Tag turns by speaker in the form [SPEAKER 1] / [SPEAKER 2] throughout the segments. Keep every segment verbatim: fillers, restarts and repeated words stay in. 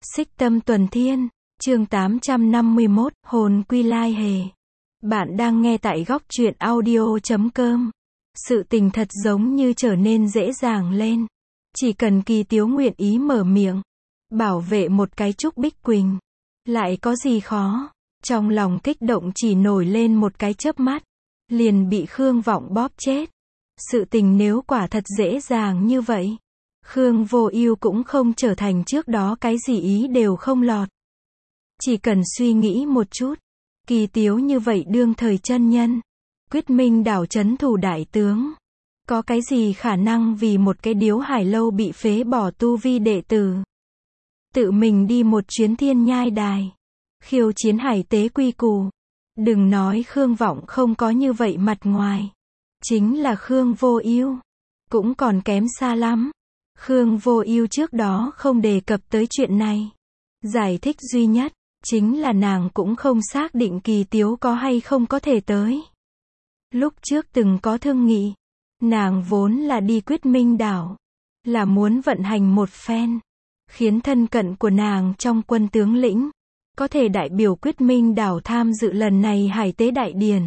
[SPEAKER 1] Xích Tâm Tuần Thiên, chương tám trăm năm mươi mốt, Hồn Quy Lai Hề. Bạn đang nghe tại góc truyện audio chấm com. Sự tình thật giống như trở nên dễ dàng lên. Chỉ cần Kỳ Tiếu nguyện ý mở miệng, bảo vệ một cái Trúc Bích Quỳnh. Lại có gì khó? Trong lòng kích động chỉ nổi lên một cái chớp mắt, liền bị Khương Vọng bóp chết. Sự tình nếu quả thật dễ dàng như vậy, Khương Vô Ưu cũng không trở thành trước đó cái gì ý đều không lọt. Chỉ cần suy nghĩ một chút, Kỳ Tiếu như vậy đương thời chân nhân, Quyết Minh đảo trấn thủ đại tướng, có cái gì khả năng vì một cái điếu hải lâu bị phế bỏ tu vi đệ tử, tự mình đi một chuyến thiên nhai đài, khiêu chiến hải tế quy củ. Đừng nói Khương Vọng không có như vậy mặt ngoài, chính là Khương Vô Ưu cũng còn kém xa lắm. Khương Vô Ưu trước đó không đề cập tới chuyện này. Giải thích duy nhất, chính là nàng cũng không xác định Kỳ Tiếu có hay không có thể tới. Lúc trước từng có thương nghị, nàng vốn là đi Quyết Minh đảo, là muốn vận hành một phen, khiến thân cận của nàng trong quân tướng lĩnh, có thể đại biểu Quyết Minh đảo tham dự lần này hải tế đại điển.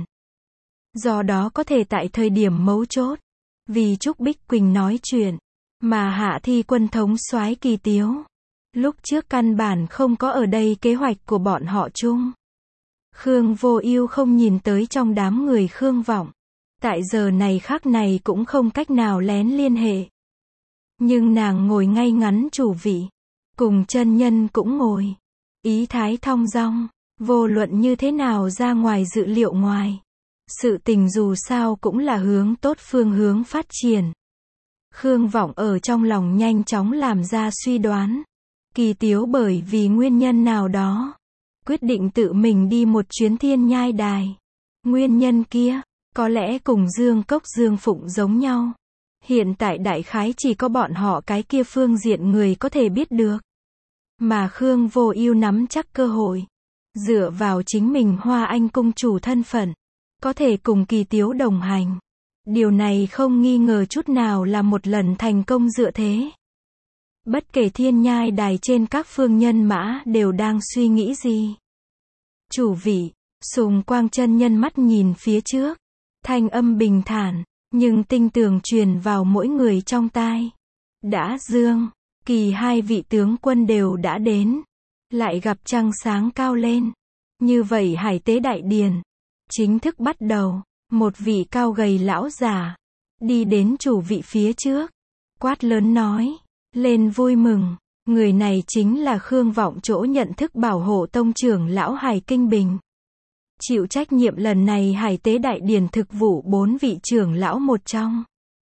[SPEAKER 1] Do đó có thể tại thời điểm mấu chốt, vì Trúc Bích Quỳnh nói chuyện, mà hạ thi quân thống soái Kỳ Tiếu. Lúc trước căn bản không có ở đây kế hoạch của bọn họ chung. Khương Vô Ưu không nhìn tới trong đám người Khương Vọng. Tại giờ này khắc này cũng không cách nào lén liên hệ. Nhưng nàng ngồi ngay ngắn chủ vị, cùng chân nhân cũng ngồi. Ý thái thong dong, vô luận như thế nào ra ngoài dự liệu ngoài. Sự tình dù sao cũng là hướng tốt phương hướng phát triển. Khương Vọng ở trong lòng nhanh chóng làm ra suy đoán. Kỳ Tiếu bởi vì nguyên nhân nào đó, quyết định tự mình đi một chuyến thiên nhai đài. Nguyên nhân kia, có lẽ cùng Dương Cốc Dương Phụng giống nhau. Hiện tại đại khái chỉ có bọn họ cái kia phương diện người có thể biết được. Mà Khương Vô Ưu nắm chắc cơ hội, dựa vào chính mình Hoa Anh cung chủ thân phận, có thể cùng Kỳ Tiếu đồng hành. Điều này không nghi ngờ chút nào là một lần thành công dựa thế. Bất kể thiên nhai đài trên các phương nhân mã đều đang suy nghĩ gì. Chủ vị, Sùng Quang chân nhân mắt nhìn phía trước. Thanh âm bình thản, nhưng tinh tường truyền vào mỗi người trong tai. Đã Dương, Kỳ hai vị tướng quân đều đã đến. Lại gặp trăng sáng cao lên. Như vậy hải tế đại điển chính thức bắt đầu. Một vị cao gầy lão già đi đến chủ vị phía trước, quát lớn nói, lên vui mừng. Người này chính là Khương Vọng chỗ nhận thức bảo hộ tông trưởng lão Hải Kinh Bình, chịu trách nhiệm lần này hải tế đại điển thực vụ bốn vị trưởng lão một trong.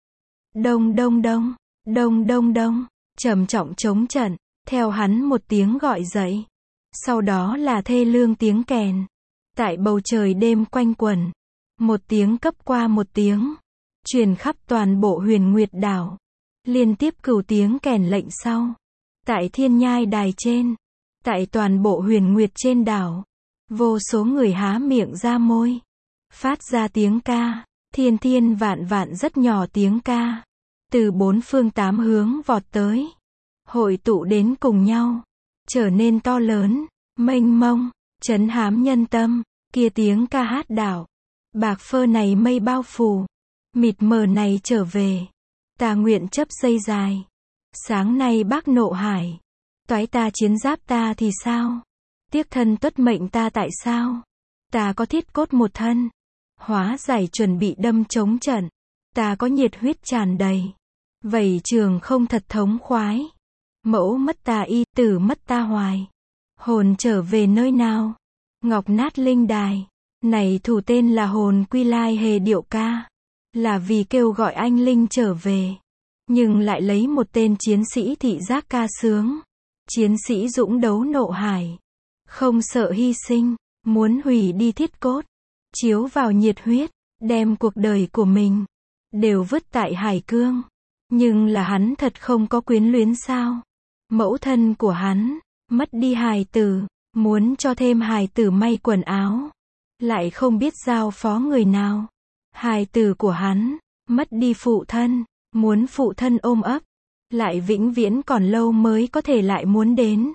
[SPEAKER 1] Đông đông đông, đông đông đông, trầm trọng chống trận, theo hắn một tiếng gọi dậy. Sau đó là thê lương tiếng kèn, tại bầu trời đêm quanh quẩn. Một tiếng cấp qua một tiếng, truyền khắp toàn bộ Huyền Nguyệt đảo. Liên tiếp cửu tiếng kèn lệnh sau. Tại thiên nhai đài trên, tại toàn bộ Huyền Nguyệt trên đảo, vô số người há miệng ra môi, phát ra tiếng ca, thiên thiên vạn vạn rất nhỏ tiếng ca, từ bốn phương tám hướng vọt tới, hội tụ đến cùng nhau, trở nên to lớn, mênh mông, trấn hám nhân tâm. Kia tiếng ca hát đảo, bạc phơ này mây bao phủ, mịt mờ này trở về, ta nguyện chấp dây dài. Sáng nay bác nộ hải, toái ta chiến giáp ta thì sao? Tiếc thân tuất mệnh ta tại sao? Ta có thiết cốt một thân, hóa giải chuẩn bị đâm chống trận. Ta có nhiệt huyết tràn đầy, vẩy trường không thật thống khoái. Mẫu mất ta y, tử mất ta hoài. Hồn trở về nơi nào? Ngọc nát linh đài. Này thủ tên là Hồn Quy Lai Hề điệu ca, là vì kêu gọi anh linh trở về, nhưng lại lấy một tên chiến sĩ thị giác ca sướng. Chiến sĩ dũng đấu nộ hải, không sợ hy sinh, muốn hủy đi thiết cốt, chiếu vào nhiệt huyết, đem cuộc đời của mình đều vứt tại hải cương. Nhưng là hắn thật không có quyến luyến sao? Mẫu thân của hắn mất đi hài tử, muốn cho thêm hài tử may quần áo, lại không biết giao phó người nào. Hài tử của hắn mất đi phụ thân, muốn phụ thân ôm ấp, lại vĩnh viễn còn lâu mới có thể lại muốn đến.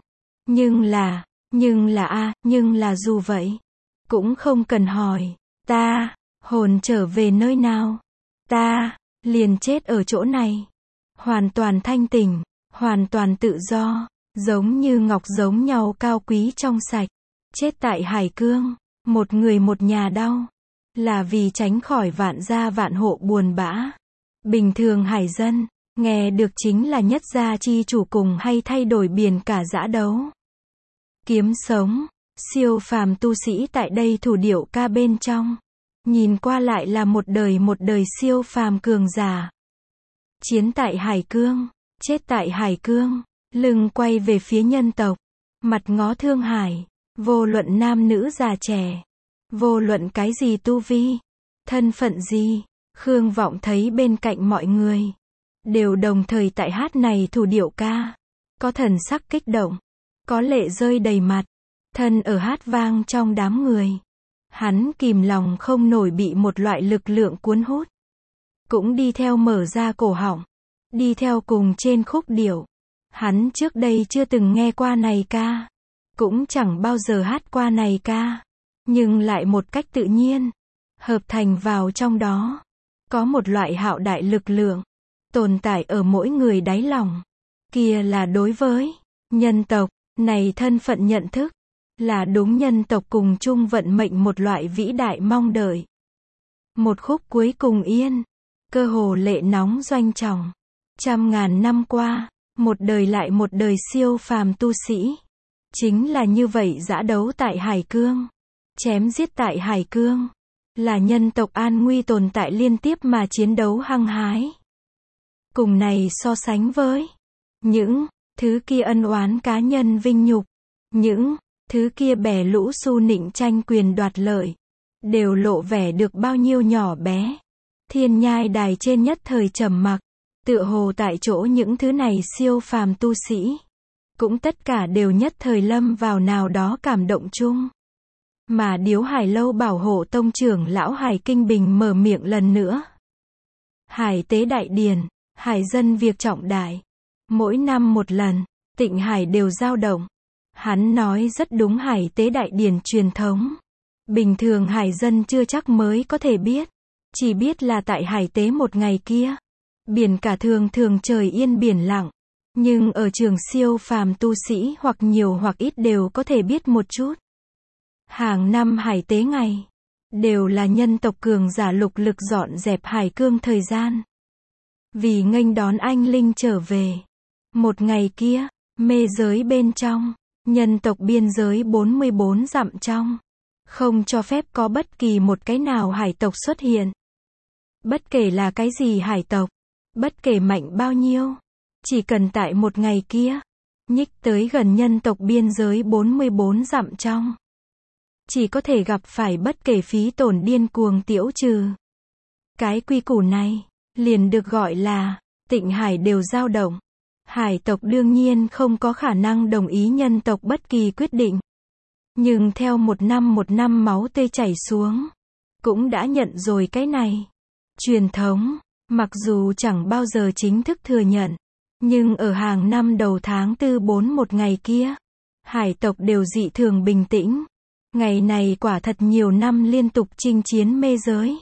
[SPEAKER 1] Nhưng là, nhưng là a, nhưng là dù vậy, cũng không cần hỏi, ta, hồn trở về nơi nào? Ta, liền chết ở chỗ này. Hoàn toàn thanh tỉnh, hoàn toàn tự do, giống như ngọc giống nhau cao quý trong sạch. Chết tại Hải Cương, một người một nhà đau, là vì tránh khỏi vạn gia vạn hộ buồn bã. Bình thường hải dân, nghe được chính là nhất gia chi chủ cùng hay thay đổi biển cả dã đấu. Kiếm sống, siêu phàm tu sĩ tại đây thủ điệu ca bên trong. Nhìn qua lại là một đời một đời siêu phàm cường giả. Chiến tại Hải Cương, chết tại Hải Cương, lưng quay về phía nhân tộc, mặt ngó Thương Hải, vô luận nam nữ già trẻ, vô luận cái gì tu vi, thân phận gì, Khương Vọng thấy bên cạnh mọi người, đều đồng thời tại hát này thủ điệu ca, có thần sắc kích động, có lệ rơi đầy mặt, thân ở hát vang trong đám người. Hắn kìm lòng không nổi bị một loại lực lượng cuốn hút. Cũng đi theo mở ra cổ họng. Đi theo cùng trên khúc điệu. Hắn trước đây chưa từng nghe qua này ca. Cũng chẳng bao giờ hát qua này ca. Nhưng lại một cách tự nhiên. Hợp thành vào trong đó. Có một loại hạo đại lực lượng. Tồn tại ở mỗi người đáy lòng. Kia là đối với nhân tộc này thân phận nhận thức. Là đúng nhân tộc cùng chung vận mệnh một loại vĩ đại mong đợi. Một khúc cuối cùng yên, cơ hồ lệ nóng doanh trọng. Trăm ngàn năm qua, một đời lại một đời siêu phàm tu sĩ. Chính là như vậy dã đấu tại Hải Cương. Chém giết tại Hải Cương. Là nhân tộc an nguy tồn tại liên tiếp mà chiến đấu hăng hái. Cùng này so sánh với những thứ kia ân oán cá nhân vinh nhục. Những thứ kia bè lũ su nịnh tranh quyền đoạt lợi, đều lộ vẻ được bao nhiêu nhỏ bé. Thiên nhai đài trên nhất thời trầm mặc, tựa hồ tại chỗ những thứ này siêu phàm tu sĩ, cũng tất cả đều nhất thời lâm vào nào đó cảm động chung. Mà Điếu Hải Lâu bảo hộ tông trưởng lão Hải Kinh Bình mở miệng lần nữa. Hải tế đại điển, hải dân việc trọng đại. Mỗi năm một lần, Tịnh Hải đều dao động. Hắn nói rất đúng hải tế đại điển truyền thống. Bình thường hải dân chưa chắc mới có thể biết. Chỉ biết là tại hải tế một ngày kia. Biển cả thường thường trời yên biển lặng. Nhưng ở trường siêu phàm tu sĩ hoặc nhiều hoặc ít đều có thể biết một chút. Hàng năm hải tế ngày. Đều là nhân tộc cường giả lục lực dọn dẹp Hải Cương thời gian. Vì nghênh đón anh linh trở về. Một ngày kia, mê giới bên trong. Nhân tộc biên giới bốn mươi bốn dặm trong. Không cho phép có bất kỳ một cái nào hải tộc xuất hiện. Bất kể là cái gì hải tộc. Bất kể mạnh bao nhiêu. Chỉ cần tại một ngày kia. Nhích tới gần nhân tộc biên giới bốn mươi bốn dặm trong. Chỉ có thể gặp phải bất kể phí tổn điên cuồng tiễu trừ. Cái quy củ này. Liền được gọi là. Tịnh Hải đều dao động. Hải tộc đương nhiên không có khả năng đồng ý nhân tộc bất kỳ quyết định. Nhưng theo một năm một năm máu tươi chảy xuống. Cũng đã nhận rồi cái này. Truyền thống, mặc dù chẳng bao giờ chính thức thừa nhận. Nhưng ở hàng năm đầu tháng tư bốn một ngày kia. Hải tộc đều dị thường bình tĩnh. Ngày này quả thật nhiều năm liên tục chinh chiến mê giới.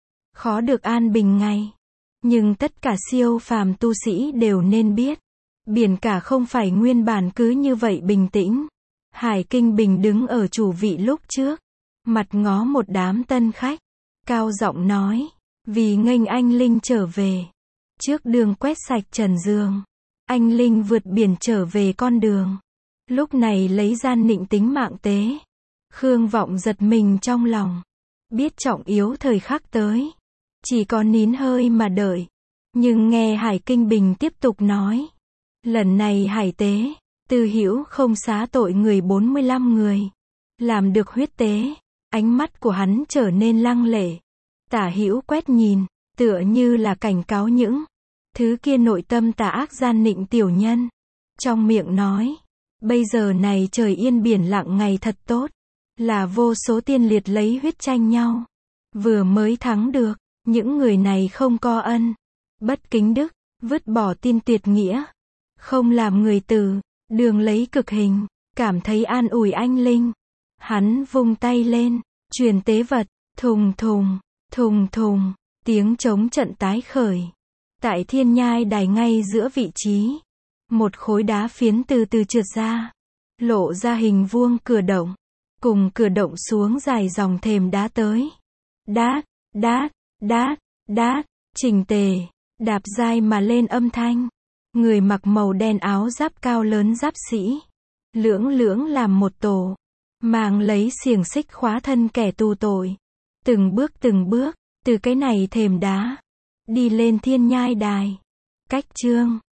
[SPEAKER 1] Khó được an bình ngày. Nhưng tất cả siêu phàm tu sĩ đều nên biết. Biển cả không phải nguyên bản cứ như vậy bình tĩnh. Hải Kinh Bình đứng ở chủ vị lúc trước. Mặt ngó một đám tân khách. Cao giọng nói. Vì nghênh anh linh trở về. Trước đường quét sạch trần dương. Anh linh vượt biển trở về con đường. Lúc này lấy gian nịnh tính mạng tế. Khương Vọng giật mình trong lòng. Biết trọng yếu thời khắc tới. Chỉ có nín hơi mà đợi. Nhưng nghe Hải Kinh Bình tiếp tục nói. Lần này hải tế, Tư Hữu không xá tội người bốn mươi lăm người. Làm được huyết tế. Ánh mắt của hắn trở nên lăng lệ. Tả hữu quét nhìn, tựa như là cảnh cáo những thứ kia nội tâm tà ác gian nịnh tiểu nhân. Trong miệng nói. Bây giờ này trời yên biển lặng ngày thật tốt. Là vô số tiên liệt lấy huyết tranh nhau. Vừa mới thắng được. Những người này không có ân. Bất kính đức. Vứt bỏ tin tuyệt nghĩa. Không làm người tử. Đường lấy cực hình. cảm thấy an ủi anh linh. Hắn vung tay lên, truyền tế vật, thùng thùng, thùng thùng, tiếng trống trận tái khởi. Tại thiên nhai đài ngay giữa vị trí, một khối đá phiến từ từ trượt ra, lộ ra hình vuông cửa động, cùng cửa động xuống dài dòng thềm đá tới. Đát, đát, đát, đát, chỉnh tề, đạp dai mà lên âm thanh. Người mặc màu đen áo giáp cao lớn giáp sĩ, lưỡng lưỡng làm một tổ, mang lấy xiềng xích khóa thân kẻ tù tội. Từng bước từng bước, từ cái này thềm đá, đi lên thiên nhai đài. Cách chương